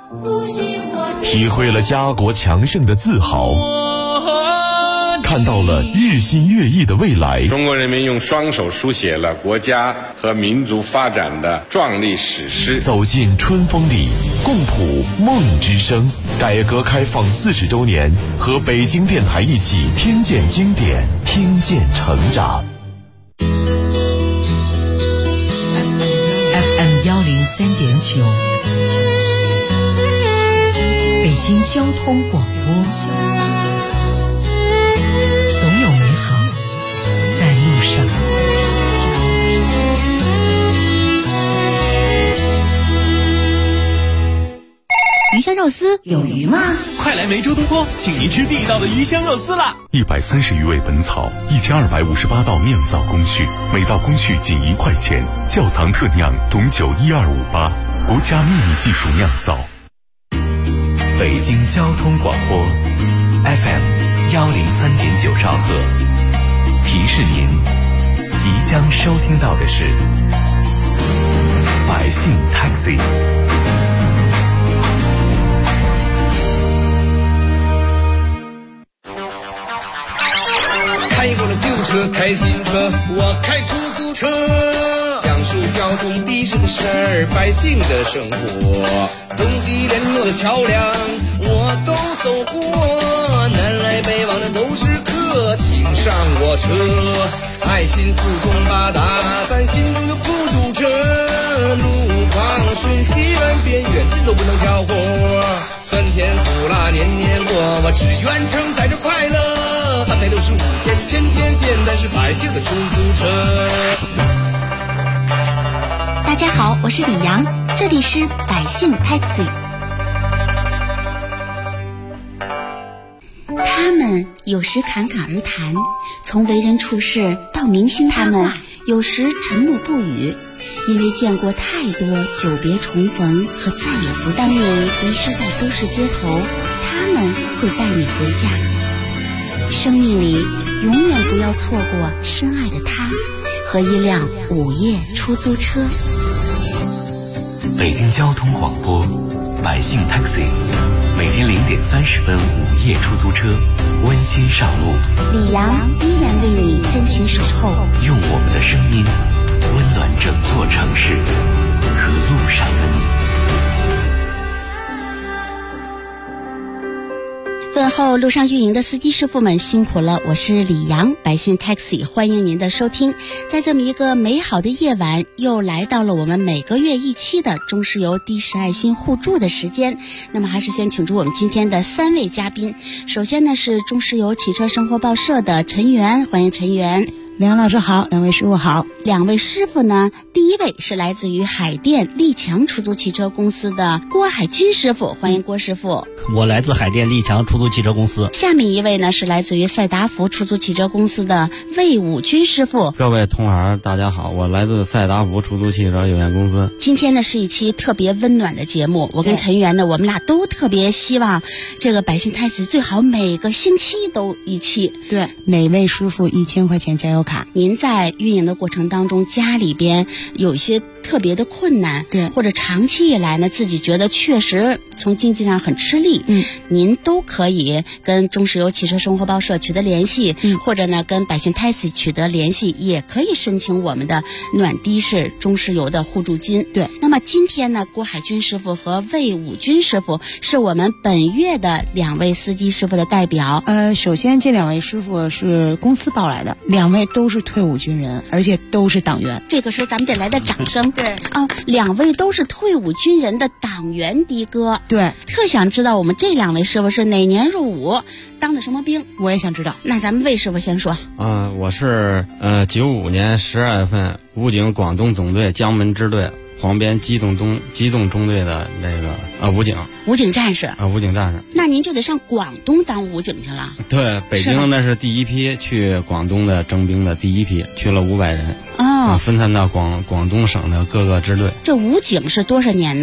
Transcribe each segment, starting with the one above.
体会了家国强盛的自豪，看到了日新月异的未来。 中国人民用双手书写了国家和民族发展的壮丽史诗。 走进春风里，共谱梦之声。改革开放40周年，和北京电台一起听见经典，听见成长。 FM 103.9，北京交通广播。总有美好在路上。 鱼香肉丝有鱼吗？ 快来梅州东坡，请您吃地道的鱼香肉丝啦 ！130余味本草，1258道酿造工序，每道工序仅1块钱，窖藏特酿董酒12588，国家秘密技术酿造。 北京交通广播 FM 103.9兆赫，提示您即将收听到的是百姓 Taxi。 开过了旧车，开新车，我开出租车，讲述交通的士的事儿，百姓的生活，东西联络的桥梁，我都走过，南来北往的都是客，请上我车，爱心四通八达，咱心中有孤独者，路况瞬息万变，远近都不能挑活，酸甜苦辣年年过，我只愿承载着快乐，365天，天天见，咱是百姓的出租车。 大家好，我是李阳，这里是百姓 Taxi。他们有时侃侃而谈，从为人处事到明星他们有时沉默不语，因为见过太多久别重逢和再也不当你迷失在都市街头，他们会带你回家。生命里永远不要错过深爱的他和一辆午夜出租车。 北京交通广播百姓 Taxi， 每天0点30分午夜出租车温馨上路， 李阳依然为你真情守候， 用我们的声音温暖整座城市和路上的你。 问候路上运营的司机师傅们辛苦了，我是李阳，百姓 Taxi， 欢迎您的收听。在这么一个美好的夜晚，又来到了我们每个月一期的中石油的士爱心互助的时间。那么还是先请出我们今天的3位嘉宾。首先呢是中石油汽车生活报社的陈源，欢迎陈源。 梁老师好，两位师傅好。 两位师傅呢，第一位是来自于海淀立强出租汽车公司的郭海军师傅，欢迎郭师傅。 我来自海淀立强出租汽车公司。 下面一位呢是来自于赛达福出租汽车公司的魏武军师傅。 各位同行大家好，我来自赛达福出租汽车有限公司。 今天呢是一期特别温暖的节目，我跟陈源呢我们俩都特别希望这个百姓太子最好每个星期都一期。 对，每位师傅1000块钱加油卡。 您在运营的过程当中，家里边有一些特别的困难， 对， 或者长期以来呢自己觉得确实从经济上很吃力，您都可以跟中石油汽车生活报社取得联系，或者呢跟百姓 Taxi 取得联系，也可以申请我们的暖的士中石油的互助金。 对， 那么今天呢，郭海军师傅和魏武军师傅是我们本月的2位司机师傅的代表。 首先这2位师傅是公司报来的，2位都是退伍军人，而且都是党员。 这个时候咱们得来点掌声。 对 2位都是退伍军人的党员的哥。 对， 特想知道我们这2位师傅是哪年入伍，当的什么兵？ 我也想知道。 那咱们魏师傅先说。 我是95年12月份武警广东总队江门支队黄边机动中队的这个武警战士。武警战士。 那您就得上广东当武警去了。 对，北京那是第一批去广东的征兵的第一批，去了500人。分散到广东省的各个支队。 这武警是多少年呢？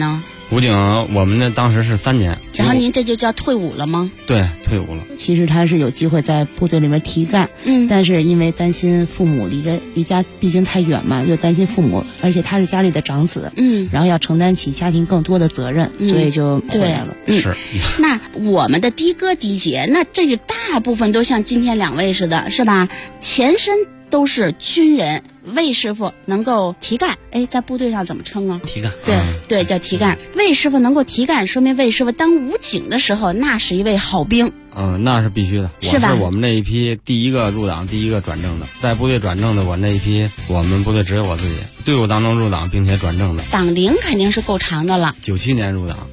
武警我们那当时是3年。 然后您这就叫退伍了吗？ 对，退伍了。 其实他是有机会在部队里面提干，但是因为担心父母离家毕竟太远嘛，又担心父母，而且他是家里的长子，然后要承担起家庭更多的责任，所以就回来了。 是。 那我们的的哥的姐，那这个大部分都像今天2位似的，是吧？前身都是军人。魏师傅能够提干，在部队上怎么称啊？ 提干， 对，叫提干。魏师傅能够提干，说明魏师傅当武警的时候，那是一位好兵。 那是必须的。 是吧？ 我是我们那一批第一个入党、第一个转正的，在部队转正的，我那一批，我们部队只有我自己。队伍当中入党并且转正的， 党龄肯定是够长的了。 97年入党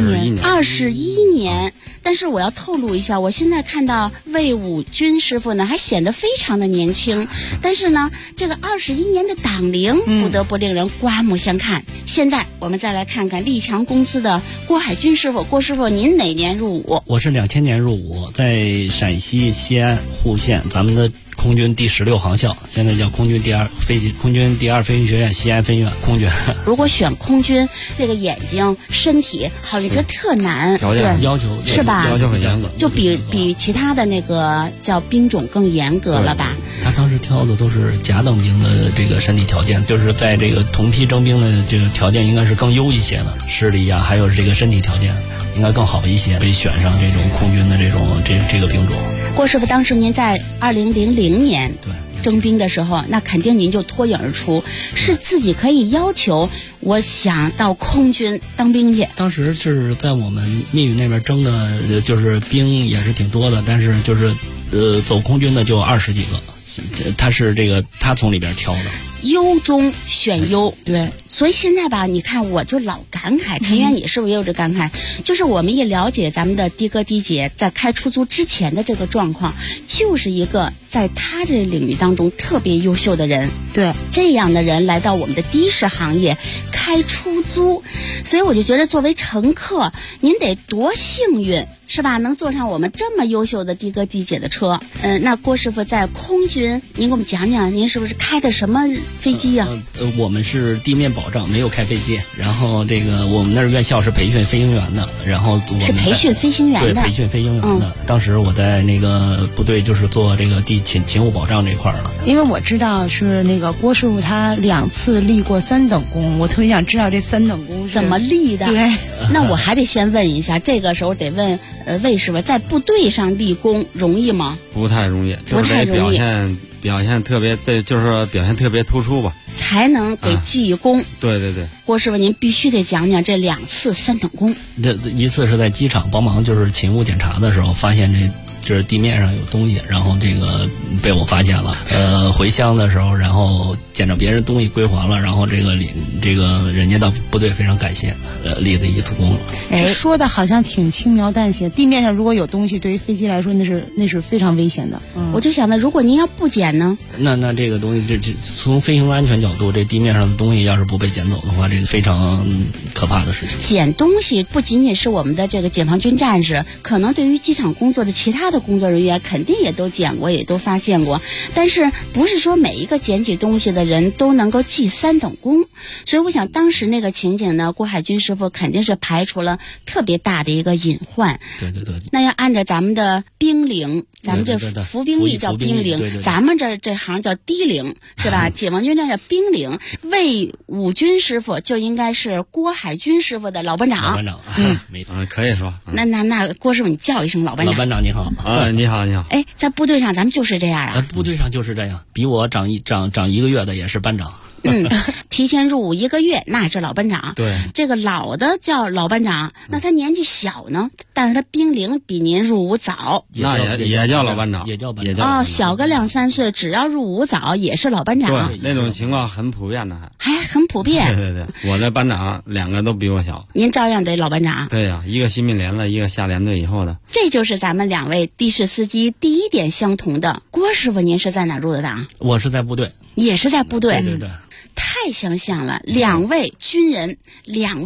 ，21年。但是我要透露一下，我现在看到魏武军师傅呢，还显得非常的年轻。但是呢，这个21年的党龄不得不令人刮目相看。现在我们再来看看立强公司的郭海军师傅。郭师傅，您哪年入伍？ 我是2000年入伍，在陕西西安户县，咱们的空军第16航校，现在叫空军第2飞行学院西安分院空军。 如果选空军，这个眼睛、身体好像特难， 条件要求是吧？ 要求很严格， 就比其他的那个叫兵种更严格了吧？ 他当时挑的都是甲等兵的这个身体条件，就是在这个同批征兵的这个条件应该是更优一些的，视力呀，还有这个身体条件应该更好一些，被选上这种空军的这个兵种。 郭师傅，当时您在2000年征兵的时候，那肯定您就脱颖而出，是自己可以要求我想到空军当兵去。 当时是在我们密云那边征的，就是兵也是挺多的，但是就是走空军的就20几个，他从里边挑的。 优中选优，对，所以现在吧，你看我就老感慨，陈源你是不是也有这感慨？就是我们一了解咱们的的哥的姐在开出租之前的这个状况，就是一个在他这领域当中特别优秀的人，对，这样的人来到我们的的士行业开出租，所以我就觉得作为乘客，您得多幸运，是吧？能坐上我们这么优秀的的哥的姐的车。那郭师傅在空军，您给我们讲讲，您是不是开的什么飞机啊？ 我们是地面保障，没有开飞机。然后这个我们那儿院校是培训飞行员的，然后我们是培训飞行员的， 对，培训飞行员的。当时我在那个部队就是做这个勤务保障这块了。 因为我知道是那个郭师傅他2次立过3等功，我特别想知道这3等功怎么立的。 对， 那我还得先问一下，这个时候得问魏师傅，在部队上立功容易吗？ 不太容易，就是得表现特别，对，就是说表现特别突出吧， 才能给记功。 对对对， 郭师傅，您必须得讲讲这2次3等功。 这一次是在机场帮忙，就是勤务检查的时候，发现就是地面上有东西，然后这个被我发现了。回乡的时候，然后捡着别人东西归还了，然后这个人家到部队非常感谢，立的一次功。 说的好像挺轻描淡写，地面上如果有东西，对于飞机来说那是非常危险的。 我就想到，如果您要不捡呢？ 那这个东西，这从飞行安全角度，这地面上的东西要是不被捡走的话，这个非常可怕的事情。 捡东西不仅仅是我们的这个解放军战士，可能对于机场工作的其他的工作人员肯定也都捡过，也都发现过，但是不是说每一个捡起东西的人都能够记3等功。所以我想当时那个情景呢，郭海军师傅肯定是排除了特别大的一个隐患。 对对对。 那要按照咱们的兵龄，咱们这服兵役叫兵龄，对对对，咱们这行叫低龄，是吧？解放军这叫兵龄。魏武军师傅就应该是郭海军师傅的老班长。 老班长， 可以说。 那郭师傅，你叫一声老班长。 老班长你好。 你好。 在部队上咱们就是这样啊。 部队上就是这样，比我长1个月的也是班长。 提前入伍1个月，那是老班长。 对， 这个老的叫老班长，那他年纪小呢，但是他兵龄比您入伍早， 那也叫老班长， 也叫班长。 小个2-3岁，只要入伍早也是老班长。 对，那种情况很普遍的， 还很普遍。 对，我的班长2个都比我小， 您照样得老班长。 对呀，一个新兵连了，一个下连队以后的。 这就是咱们2位的士司机第一点相同的。郭师傅，您是在哪入的党？ 我是在部队， 也是在部队。 对对对。 太相像了，2位军人，2位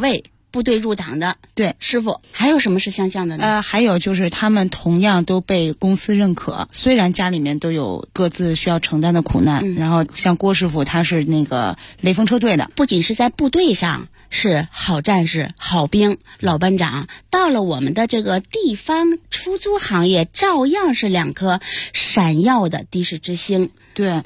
部队入党的对师傅。还有什么是相像的呢？ 还有就是他们同样都被公司认可，虽然家里面都有各自需要承担的苦难。然后像郭师傅他是那个雷锋车队的， 不仅是在部队上是好战士、好兵、老班长，到了我们的这个地方出租行业，照样是2颗闪耀的的士之星。 对。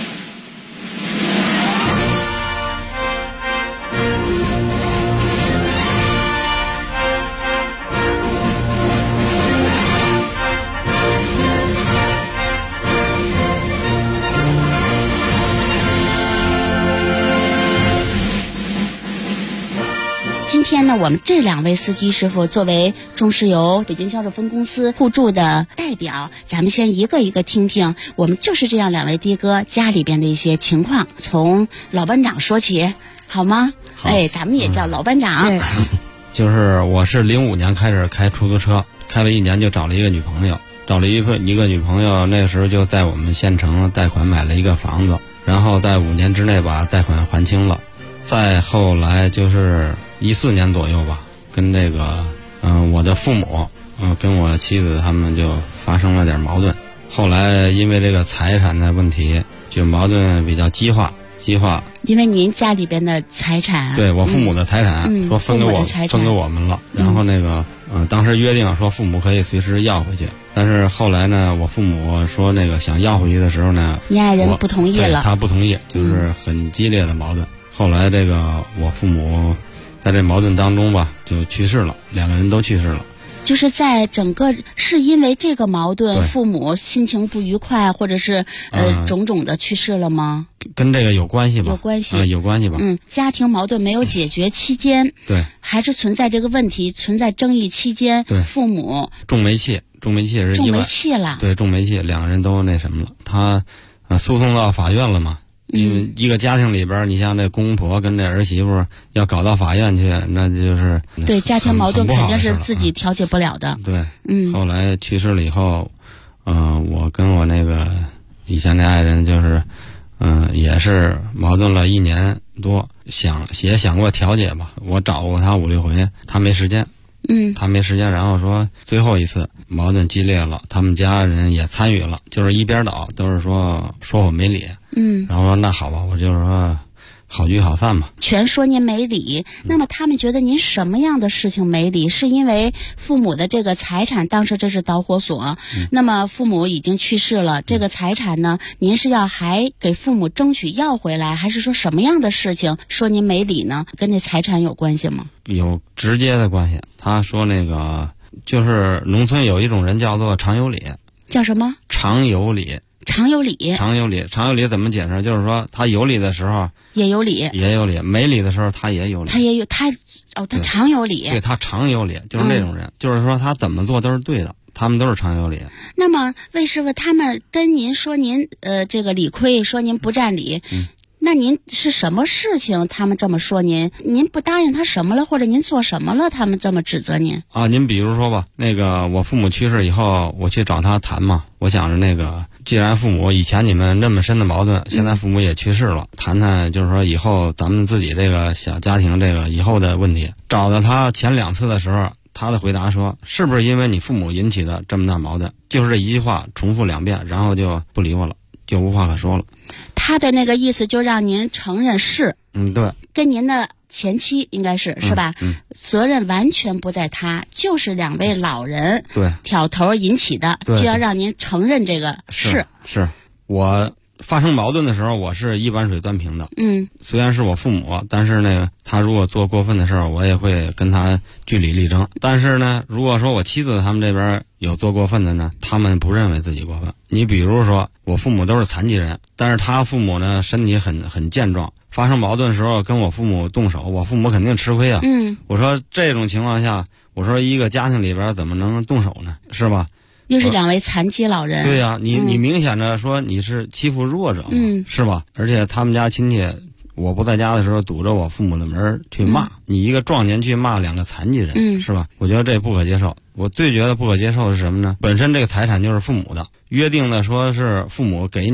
今天呢，我们这2位司机师傅作为中石油北京销售分公司互助的代表，咱们先一个一个听听，我们就是这样2位的哥家里边的一些情况，从老班长说起，好吗？ 好， 咱们也叫老班长。 就是我是05年开始开出租车，开了1年就找了一个女朋友，找了一个女朋友，那个时候就在我们县城贷款买了一个房子，然后在5年之内把贷款还清了。再后来就是14年左右吧，跟这个我的父母跟我妻子他们就发生了点矛盾。后来因为这个财产的问题，就矛盾比较激化。 因为您家里边的财产， 对我父母的财产，说分给我们了。然后那个当时约定说父母可以随时要回去，但是后来呢，我父母说那个想要回去的时候呢， 你爱人不同意了， 他不同意，就是很激烈的矛盾。后来这个我父母在这矛盾当中吧，就去世了，2个人都去世了。 就是在整个是因为这个矛盾，父母心情不愉快，或者是种种的去世了吗？ 跟这个有关系吧？ 有关系， 有关系吧？ 家庭矛盾没有解决期间， 对， 还是存在这个问题，存在争议期间， 对， 父母重煤气是重煤气了， 对，重煤气，2个人都那什么了，他诉讼到法院了嘛。因为一个家庭里边，你像这公婆跟这儿媳妇要搞到法院去，那就是对家庭矛盾肯定是自己调解不了的。 对，后来去世了以后，我跟我那个以前的爱人就是，也是矛盾了1年多，也想过调解吧，我找过他5、6回，他没时间。他没时间，然后说最后一次矛盾激烈了，他们家人也参与了，就是一边倒，都是说我没理。然后说那好吧，我就是说好聚好散吧。 全说您没理，那么他们觉得您什么样的事情没理？是因为父母的这个财产，当时这是导火索。那么父母已经去世了，这个财产呢，您是要还给父母争取要回来，还是说什么样的事情说您没理呢？跟这财产有关系吗？ 有直接的关系。他说那个就是农村有一种人叫做常有理。 叫什么？ 常有理。 常有理怎么解释？就是说他有理的时候也有理，没理的时候他也有理。他常有理。对，他常有理，就是那种人，就是说他怎么做都是对的，他们都是常有理。 那么魏师傅他们跟您说您这个理亏，说您不占理，那您是什么事情他们这么说您不答应他什么了，或者您做什么了他们这么指责您啊？您比如说吧，那个我父母去世以后，我去找他谈嘛，我想着那个既然父母以前你们那么深的矛盾，现在父母也去世了，谈谈就是说以后咱们自己这个小家庭这个以后的问题。找到他前2次的时候，他的回答说是不是因为你父母引起的这么大矛盾，就是这一句话重复2遍，然后就不理我了，就无话可说了。 他的那个意思就让您承认是对， 跟您的前妻应该是吧？责任完全不在他，就是2位老人对挑头引起的，就要让您承认这个是我发生矛盾的时候，我是一碗水端平的。虽然是我父母，但是那个他如果做过分的事儿，我也会跟他据理力争。但是呢，如果说我妻子他们这边有做过分的呢，他们不认为自己过分。你比如说，我父母都是残疾人，但是他父母呢身体很健壮，发生矛盾的时候跟我父母动手，我父母肯定吃亏啊。我说这种情况下，我说一个家庭里边怎么能动手呢？是吧？ 又是2位残疾老人。 对呀，你明显的说你是欺负弱者嘛，是吧？而且他们家亲戚，我不在家的时候堵着我父母的门去骂，你一个壮年去骂2个残疾人，是吧？我觉得这不可接受。我最觉得不可接受的是什么呢？本身这个财产就是父母的，约定的说是父母给你，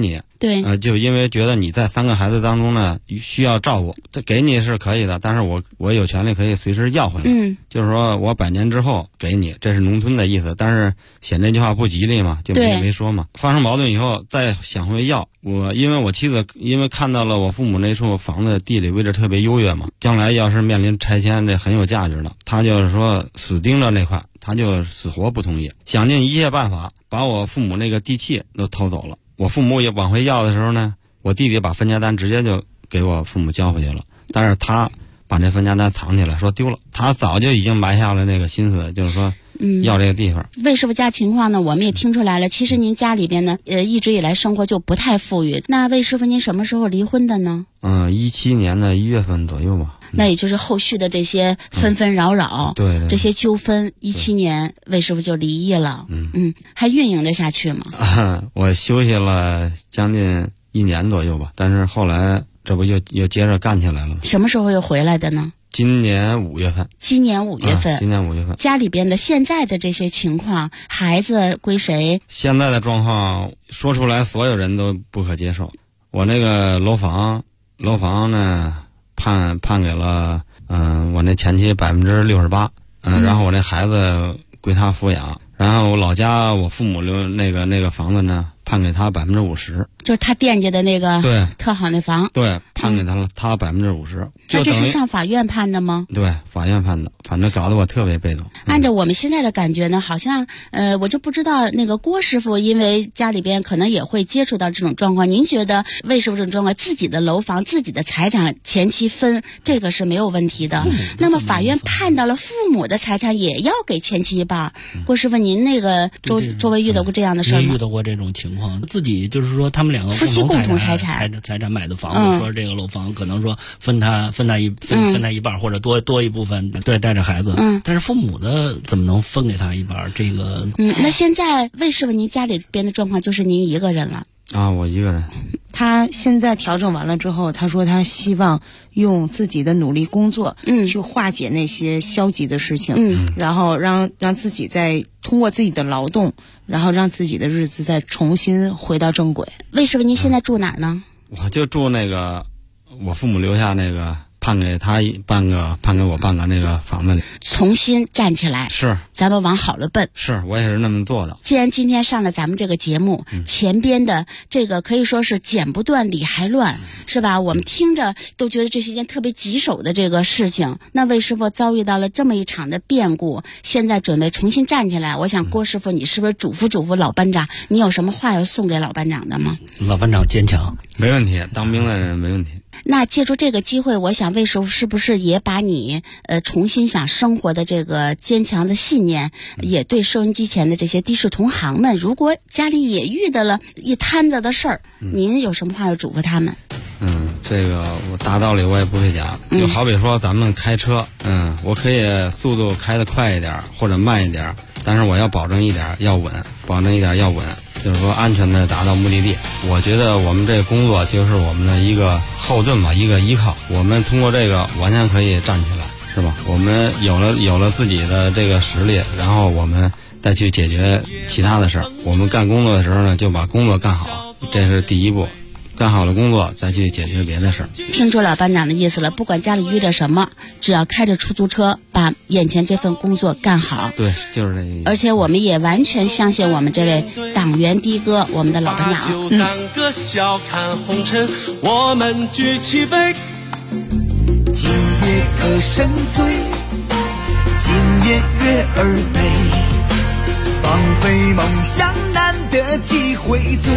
对， 就因为觉得你在3个孩子当中呢需要照顾，这给你是可以的，但是我有权利可以随时要回来。就是说我100年之后给你，这是农村的意思，但是显这句话不吉利嘛，就没说嘛。发生矛盾以后再想回要，因为我妻子因为看到了我父母那处房子地理位置特别优越嘛，将来要是面临拆迁，这很有价值的，他就是说死盯着那块，他就死活不同意，想尽一切办法把我父母那个地契都偷走了。我父母也往回要的时候呢，我弟弟把分家单直接就给我父母交回去了，但是他把这分家单藏起来说丢了，他早就已经埋下了那个心思，就是说要这个地方。 魏师傅家情况呢，我们也听出来了，其实您家里边呢一直以来生活就不太富裕。那魏师傅您什么时候离婚的呢 ？17年的1月份左右吧。 那也就是后续的这些纷纷扰扰， 对， 这些纠纷，17年魏师傅就离异了。还运营得下去吗？ 我休息了将近1年左右吧，但是后来这不又接着干起来了吗？ 什么时候又回来的呢？ 今年5月份。 今年5月份。 今年5月份。 家里边的现在的这些情况，孩子归谁？ 现在的状况说出来，所有人都不可接受。我那个楼房呢，判给了我那前妻68%，然后我那孩子归他抚养，然后我老家我父母留那个房子呢，判给他50%， 就是他惦记的那个对特好那房， 对，判给他了，他50%。 那这是上法院判的吗？ 对，法院判的，反正搞得我特别被动。 按照我们现在的感觉呢，好像我就不知道那个郭师傅，因为家里边可能也会接触到这种状况。您觉得为什么这种状况，自己的楼房、自己的财产前期分，这个是没有问题的。那么法院判到了父母的财产也要给前妻一半。郭师傅，您那个周围遇到过这样的事吗？ 遇到过这种情况，自己就是说他们两个夫妻共同财产买的房子，说这个楼房可能说分他一半，或者多一部分，对，带着孩子。但是父母的怎么能分给他一半？这个那现在魏师傅您家里边的状况就是您一个人了啊？我一个人。 他现在调整完了之后，他说他希望用自己的努力工作，去化解那些消极的事情，然后让自己再通过自己的劳动，然后让自己的日子再重新回到正轨。 魏师傅，您现在住哪儿呢？ 我就住那个我父母留下那个判给我半个那个房子里， 重新站起来， 是咱们往好了奔。 是我也是那么做的。 既然今天上了咱们这个节目，前边的这个可以说是剪不断理还乱，是吧？我们听着都觉得这是一件特别棘手的这个事情。那魏师傅遭遇到了这么一场的变故，现在准备重新站起来，我想郭师傅，你是不是嘱咐老班长？你有什么话要送给老班长的吗？ 老班长坚强， 没问题，当兵的人没问题。 那借助这个机会，我想魏师傅是不是也把你重新想生活的这个坚强的信念，也对收音机前的这些的士同行们，如果家里也遇到了一摊子的事儿，您有什么话要嘱咐他们？ 这个我大道理我也不会讲，就好比说咱们开车，我可以速度开得快一点或者慢一点，但是我要保证一点要稳，就是说安全的达到目的地。我觉得我们这个工作就是我们的一个后盾吧，一个依靠。我们通过这个完全可以站起来，是吧？我们有了自己的这个实力，然后我们再去解决其他的事儿。我们干工作的时候呢，就把工作干好，这是第一步。干好了工作，再去解决别的事儿。 听出老班长的意思了，不管家里遇着什么，只要开着出租车，把眼前这份工作干好。 对，就是这个意思。 而且我们也完全相信我们这位党员的哥，我们的老班长。 当个笑看红尘，我们举起杯， 今夜歌声醉，今夜月儿美，放飞梦想难得几回醉。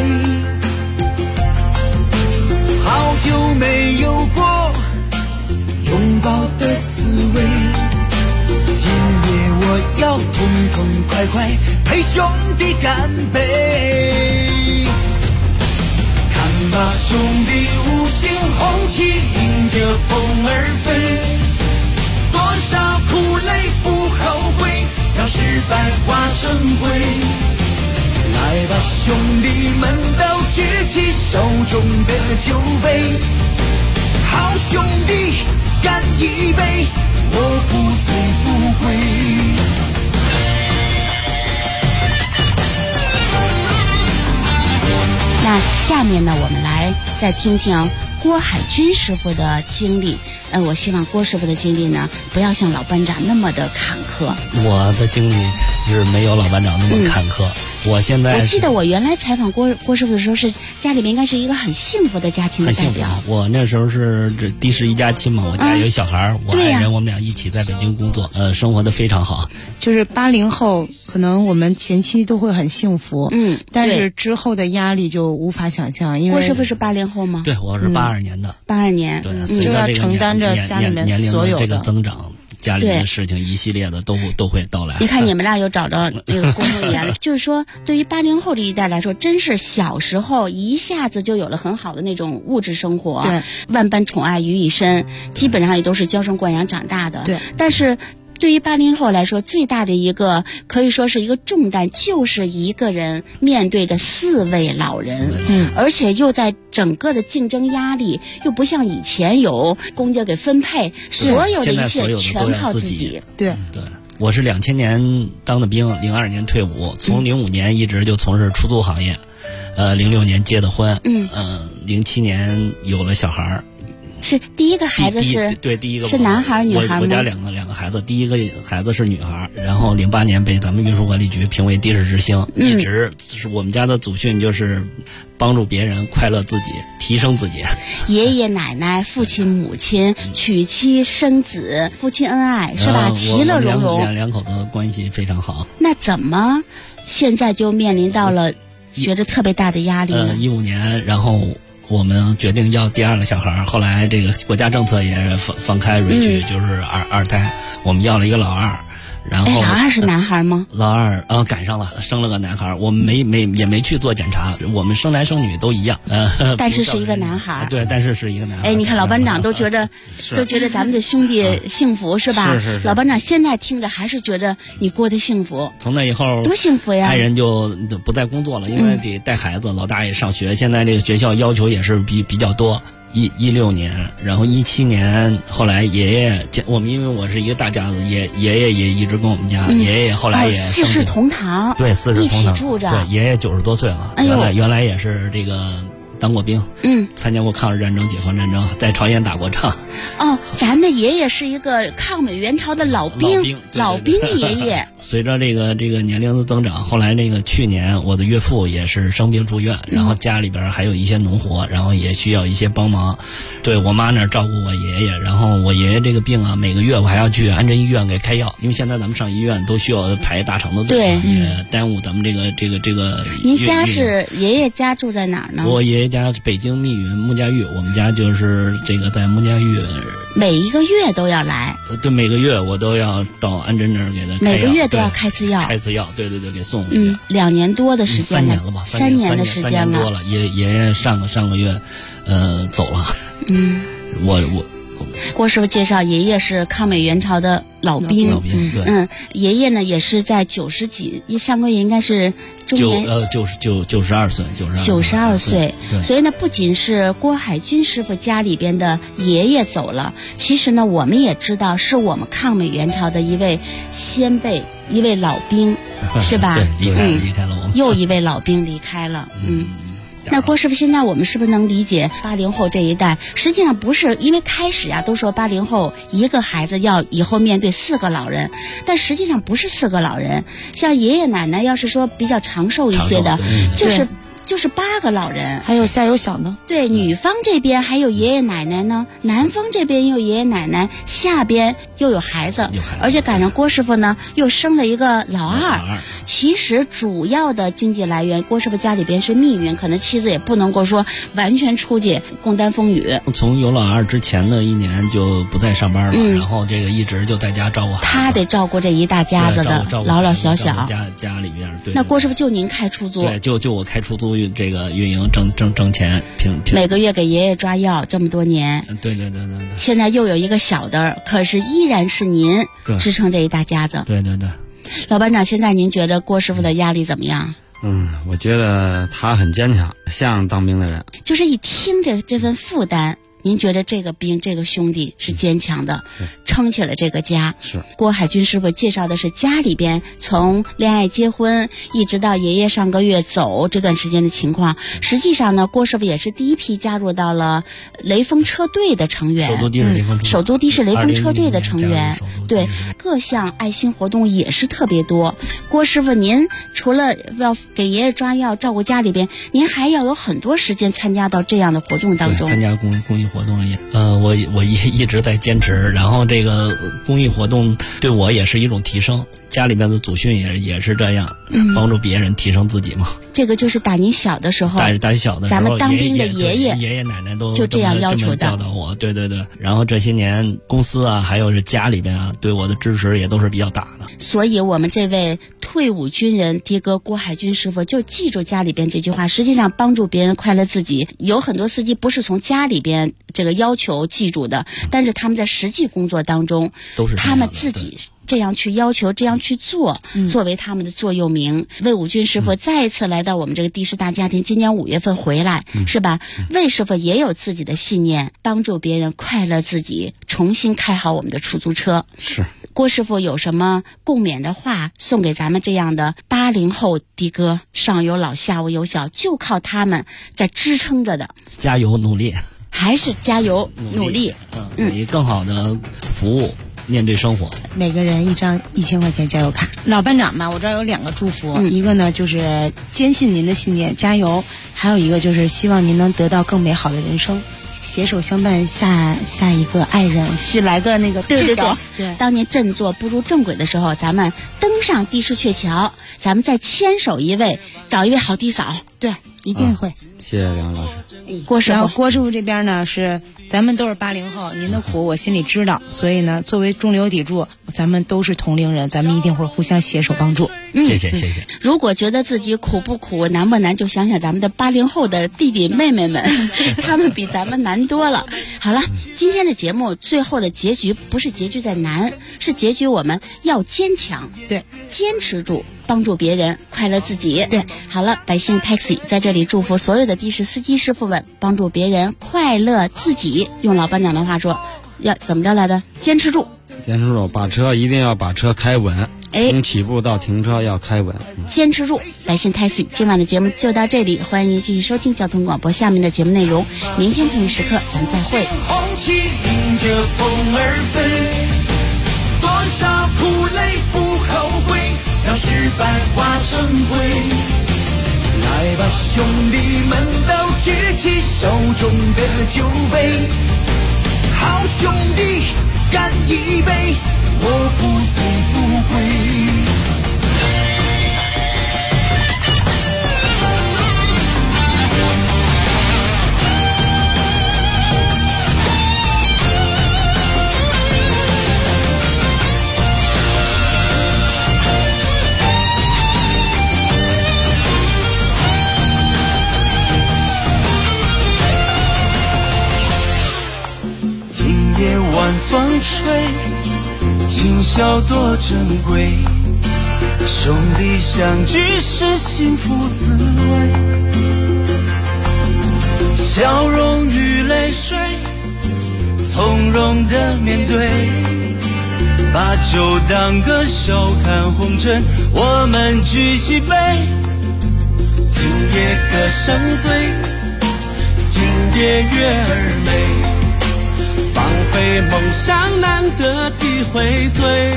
好久没有过拥抱的滋味，今夜我要痛痛快快陪兄弟干杯。看吧兄弟，五星红旗迎着风儿飞，多少苦累不后悔，让失败化成灰。来吧兄弟们，都举起手中的酒杯，好兄弟干一杯，我不醉不归。 那下下面呢，我们来再听听郭海军师傅的经历。我希望郭师傅的经历呢，不要像老班长那么的坎坷。 我的经历是没有老班长那么坎坷。我现在我记得我原来采访郭师傅的时候，是家里面应该是一个很幸福的家庭的代表。 我那时候是的士一家亲嘛，我家有小孩，我爱人我们俩一起在北京工作，生活的非常好。 就是80后，可能我们前期都会很幸福，但是之后的压力就无法想象。因为郭师傅是80后吗？ 对，我是82年的。 82年， 对，随着这个承担着家里面所有的这个增长。家里面的事情一系列的都会到来。 你看你们俩又找着那个共同语言了，就是说对于80后这一代来说，真是小时候一下子就有了很好的那种物质生活， 对， 万般宠爱于一身，基本上也都是娇生惯养长大的。 对， 但是对于80后来说，最大的一个可以说是一个重担，就是一个人面对着4位老人，而且又在整个的竞争压力，又不像以前有公家给分配，所有的一切全靠自己。 对， 我是2000年当的兵，02年退伍，从05年一直就从事出租行业，06年结的婚，07年有了小孩。 是第一个孩子对第一个是男孩女孩吗？ 我家两个孩子，第一个孩子是女孩，然后08年被咱们运输管理局评为的士之星，一直是我们家的祖训就是帮助别人，快乐自己，提升自己。 爷爷奶奶、父亲母亲娶妻生子，夫妻恩爱是吧？其乐融融， 两口子关系非常好。 那怎么现在就面临到了觉得特别大的压力呢 ？15年，然后我们决定要第2个小孩，后来这个国家政策也放开允许，就是二胎，我们要了一个老二。然后老二是男孩吗？ 老二赶上了，生了个男孩。我们也没去做检查，我们生男生女都一样。 但是是一个男孩。 对，但是是一个男孩。 你看老班长都觉得咱们的兄弟幸福是吧？ 是。 老班长现在听着还是觉得你过得幸福。 从那以后多幸福呀！ 爱人就不再工作了，因为得带孩子，老大也上学。现在这个学校要求也是比较多。16年，然后17年，后来爷爷我们因为我是一个大家子，爷爷也一直跟我们家，爷爷后来也 4世同堂， 对，4世同堂一起住着。 对，爷爷90多岁了，原来也是这个当过兵，参加过抗日战争、解放战争，在朝鲜打过仗。 咱的爷爷是一个抗美援朝的老兵爷爷。 随着这个年龄的增长，后来去年我的岳父也是生病住院，然后家里边还有一些农活，然后也需要一些帮忙。对我妈那儿照顾我爷爷，然后我爷爷这个病啊，每个月我还要去安贞医院给开药，因为现在咱们上医院都需要排大长的队，也耽误咱们这个。 您家是爷爷家住在哪儿呢？ 我爷爷家北京密云穆家峪，我们家就是这个在穆家峪。 每一个月都要来。 对，每个月我都要到安贞那儿给他开药。 每个月都要开次药。 开次药，对，给送回去。 2年多的时间了。3年了吧？3年的时间了。3年多了。爷爷上个月，走了。 郭师傅介绍，爷爷是抗美援朝的老兵。 对。 爷爷呢也是在90几，上个月应该是中年。 92岁。 92岁。 对。 所以呢，不仅是郭海军师傅家里边的爷爷走了，其实呢，我们也知道是我们抗美援朝的一位先辈，一位老兵，是吧？ 对，离开了我们。 又一位老兵离开了。那郭师傅，现在我们是不是能理解80后这一代？实际上不是，因为开始都说80后一个孩子要以后面对4个老人，但实际上不是4个老人。像爷爷奶奶要是说比较长寿一些的，就是8个老人， 还有下有小呢。 对，女方这边还有爷爷奶奶呢，男方这边又有爷爷奶奶，下边又有孩子，而且赶上郭师傅呢又生了一个老二。其实主要的经济来源，郭师傅家里边是密云，可能妻子也不能够说完全出去共担风雨。 从有老二之前的1年就不再上班了，然后这个一直就在家照顾孩子。 他得照顾这一大家子的老老小小。 家里边。对。 那郭师傅就您开出租？ 对，就我开出租。这个运营挣钱， 每个月给爷爷抓药，这么多年。 对。 现在又有一个小的，可是依然是您支撑这一大家子。 对。 老班长，现在您觉得郭师傅的压力怎么样？ 我觉得他很坚强，像当兵的人。 就是一听这份负担， 您觉得这个兵这个兄弟是坚强的，撑起了这个家。 是郭海军师傅介绍的是家里边从恋爱结婚一直到爷爷上个月走这段时间的情况。实际上呢，郭师傅也是第一批加入到了雷锋车队的成员， 首都的士雷锋车队， 首都的士雷锋车队的成员。对，各项爱心活动也是特别多。郭师傅，您除了要给爷爷抓药照顾家里边，您还要有很多时间参加到这样的活动当中。 参加公益活动也，我一直在坚持，然后这个公益活动对我也是一种提升。家里面的祖训也是这样，帮助别人提升自己嘛。 这个就是打您小的时候， 打小的时候， 咱们当兵的爷爷奶奶都就这样要求的， 教导我。对。然后这些年公司啊，还有是家里边啊，对我的支持也都是比较大的。 所以我们这位退伍军人爹哥郭海军师傅就记住家里边这句话，实际上帮助别人快乐自己。有很多司机不是从家里边这个要求记住的，但是他们在实际工作当中都是他们自己这样去要求，这样去做，作为他们的座右铭。魏武军师傅再一次来到我们这个的士大家庭，今年5月份回来，是吧？魏师傅也有自己的信念，帮助别人快乐自己，重新开好我们的出租车。 是。 郭师傅有什么共勉的话送给咱们这样的80后的哥？上有老下有小，就靠他们在支撑着的。 加油努力， 还是加油努力， 以更好的服务面对生活。 每个人一张1000块钱加油卡。老班长吧，我这儿有2个祝福，一个呢就是坚信您的信念，加油；还有一个就是希望您能得到更美好的人生。携手相伴下一个爱人，去来个那个对。 对， 当您振作步入正轨的时候，咱们登上的士鹊桥，咱们再牵手一位，找一位好弟嫂。 对，一定会。 谢谢梁老师。 郭师傅， 然后郭师傅这边呢是咱们都是80后，您的苦我心里知道，所以呢，作为中流砥柱，咱们都是同龄人，咱们一定会互相携手帮助。 谢谢。 如果觉得自己苦不苦、难不难，就想想咱们的80后的弟弟妹妹们，他们比咱们难多了。好了，今天的节目最后的结局不是结局在难，是结局我们要坚强， 对， 坚持住，帮助别人，快乐自己。 对， 好了，百姓 Taxi 在这里祝福所有的的士司机师傅们，帮助别人，快乐自己。用老班长的话说，要怎么着来的？坚持住， 坚持住，一定要把车开稳。从起步到停车要开稳， 坚持住。百姓 Taxi 今晚的节目就到这里，欢迎您继续收听交通广播。下面的节目内容，明天同一时刻咱们再会。 红旗迎着风而飞，多少苦累不后悔，让失败化成灰。来吧，兄弟们都举起手中的酒杯，好兄弟干一杯，我不醉不归。今夜晚风吹，今宵多珍贵，兄弟相聚是幸福滋味，笑容与泪水从容的面对，把酒当歌，笑看红尘，我们举起杯，今夜歌声醉，今夜月儿美，放飞梦想，难得几回醉。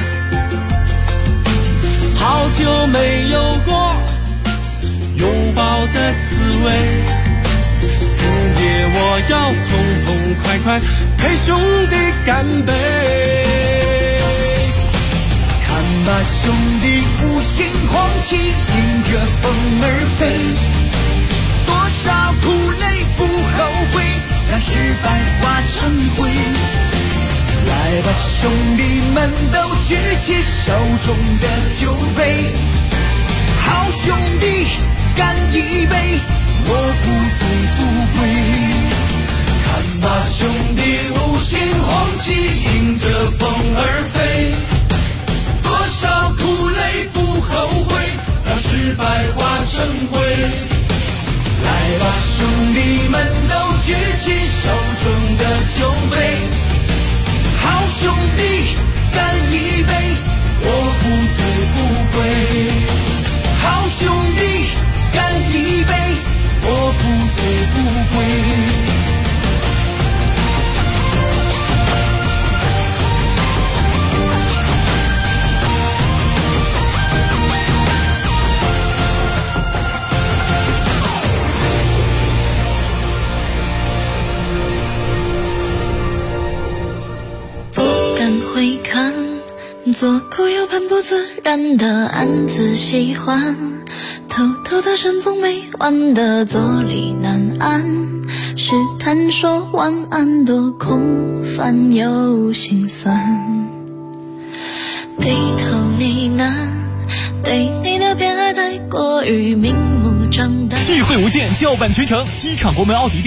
好久没有过拥抱的滋味，今夜我要痛痛快快陪兄弟干杯。看吧，兄弟，五星红旗迎着风而飞，多少苦累不后悔，让失败化成灰。来吧，兄弟们都举起手中的酒杯，好兄弟干一杯，我不醉不归。看吧，兄弟，五星红旗迎着风而飞，多少苦累不后悔，让失败化成灰。来吧，兄弟们都举起手中的酒杯。好兄弟，干一杯，我不醉不归。好兄弟，干一杯，我不醉不归。 回看左顾右盼不自然的暗自喜欢，偷偷的神总没完的坐立难安，试探说晚安多空泛又心酸，低头呢喃，对你的偏爱太过于明目张胆。 聚会无限，叫板全城，机场国门奥迪店